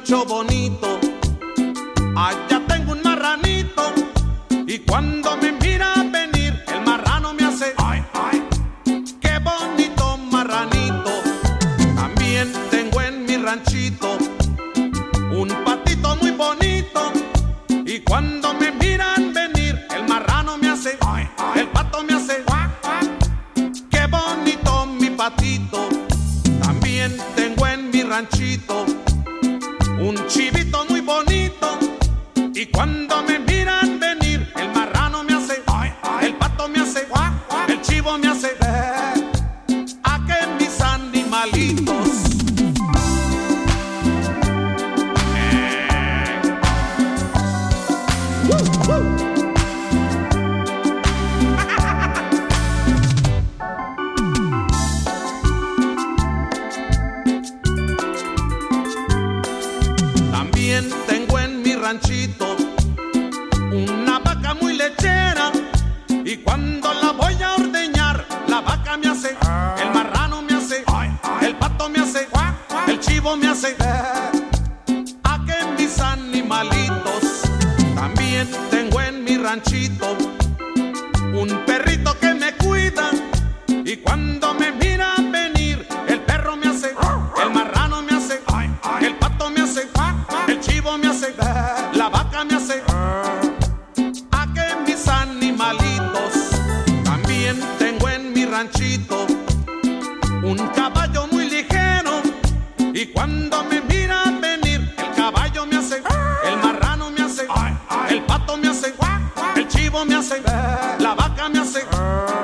rancho bonito, allá tengo un marranito, y cuando me mira venir, el marrano me hace ay, ay, qué bonito marranito. También tengo en mi ranchito un patito muy bonito, y cuando me miran venir, el marrano me hace ay, ay, el pato me hace qué bonito mi patito. También tengo en mi ranchito un chivito muy bonito, y cuando me miran venir, el marrano me hace ay, ay, el pato me hace el chivo me hace a que mis animalitos. También tengo en mi ranchito una vaca muy lechera, y cuando la voy a ordeñar, la vaca me hace, el marrano me hace, el pato me hace, el chivo me hace a que mis animalitos. También tengo en mi ranchito un perrito que me cuida, y cuando me mira venir, el perro me hace, el marrano me hace, el pato me hace, el chivo me hace, la vaca me hace a que mis animalitos. También tengo en mi ranchito un caballo muy ligero, y cuando me mira venir, el caballo me hace, el marrano me hace, el pato me hace, el chivo me hace, la vaca me hace